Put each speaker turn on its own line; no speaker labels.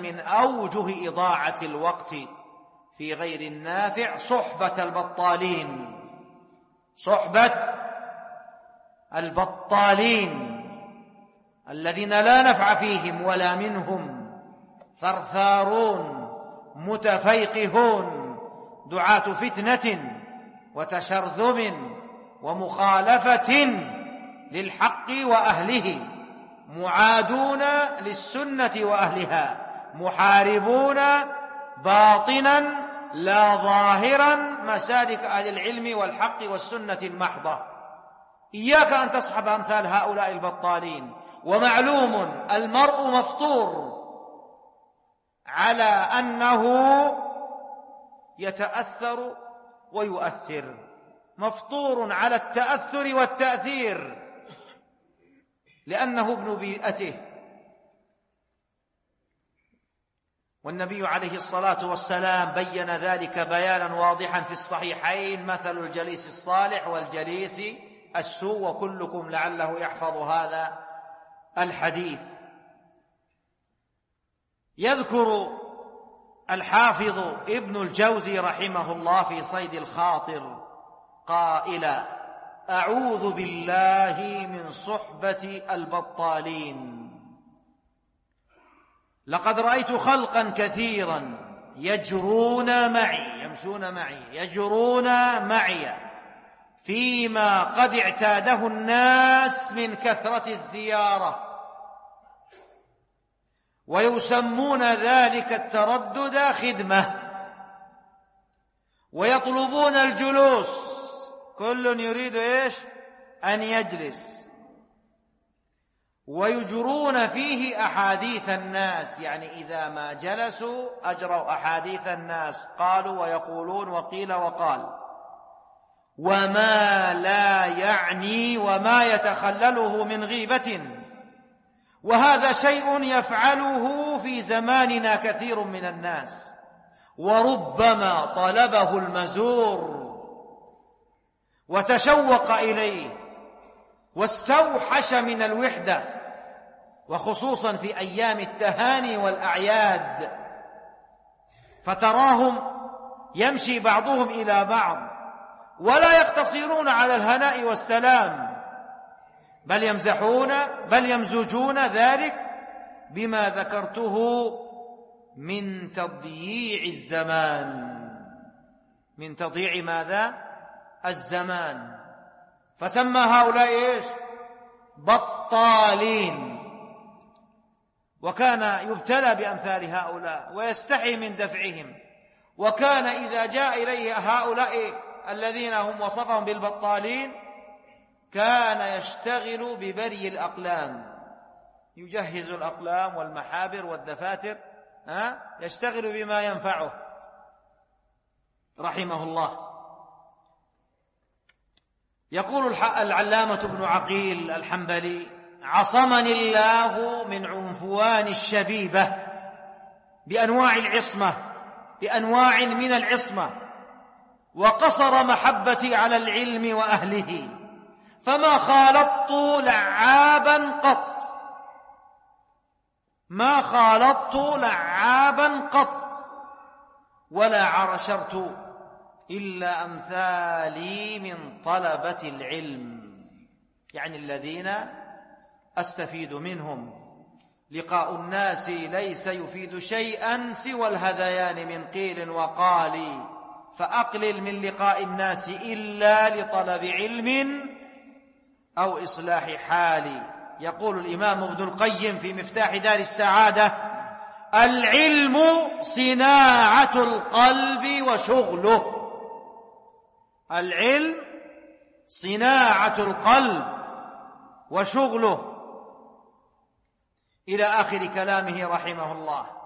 من أوجه إضاعة الوقت في غير النافع صحبة البطالين، صحبة البطالين الذين لا نفع فيهم ولا منهم، ثرثارون متفيقهون، دعاة فتنة وتشرذم ومخالفة للحق وأهله، معادون للسنة وأهلها، محاربون باطنا لا ظاهرا مسالك أهل العلم والحق والسنة المحضة. إياك أن تصحب أمثال هؤلاء البطالين. ومعلوم المرء مفطور على أنه يتأثر ويؤثر، مفطور على التأثر والتأثير لأنه ابن بيئته. والنبي عليه الصلاة والسلام بين ذلك بيانا واضحا في الصحيحين: مثل الجليس الصالح والجليس السوء، وكلكم لعله يحفظ هذا الحديث. يذكر الحافظ ابن الجوزي رحمه الله في صيد الخاطر قائلا: أعوذ بالله من صحبة البطالين، لقد رأيت خلقا كثيرا يجرون معي، يمشون معي، يجرون معي فيما قد اعتاده الناس من كثرة الزيارة، ويسمون ذلك التردد خدمة، ويطلبون الجلوس، كل يريد إيش؟ أن يجلس، ويجرون فيه أحاديث الناس، يعني إذا ما جلسوا أجروا أحاديث الناس، قالوا ويقولون وقيل وقال، وما لا يعني وما يتخلله من غيبة. وهذا شيء يفعله في زماننا كثير من الناس، وربما طلبه المزور وتشوق إليه واستوحش من الوحدة، وخصوصا في أيام التهاني والأعياد، فتراهم يمشي بعضهم إلى بعض ولا يقتصرون على الهناء والسلام، بل يمزحون، بل يمزجون ذلك بما ذكرته من تضييع الزمان، من تضييع ماذا؟ الزمان. فسمى هؤلاء إيش؟ بطالين. وكان يبتلى بأمثال هؤلاء ويستحي من دفعهم، وكان إذا جاء إليه هؤلاء الذين هم وصفهم بالبطالين كان يشتغل ببري الأقلام، يجهز الأقلام والمحابر والدفاتر، يشتغل بما ينفعه رحمه الله. يقول العلامة ابن عقيل الحنبلي: عصمني الله من عنفوان الشبيبة بأنواع العصمة، بأنواع من العصمة، وقصر محبتي على العلم وأهله، فما خالطت لعابا قط، ما خالطت لعابا قط، ولا عرشرت إلا أمثالي من طلبة العلم، يعني الذين أستفيد منهم. لقاء الناس ليس يفيد شيئا سوى الهذيان من قيل وقال، فأقلل من لقاء الناس إلا لطلب علم أو إصلاح حال. يقول الإمام ابن القيم في مفتاح دار السعادة: العلم صناعة القلب وشغله، العلم صناعة القلب وشغله، إلى آخر كلامه رحمه الله.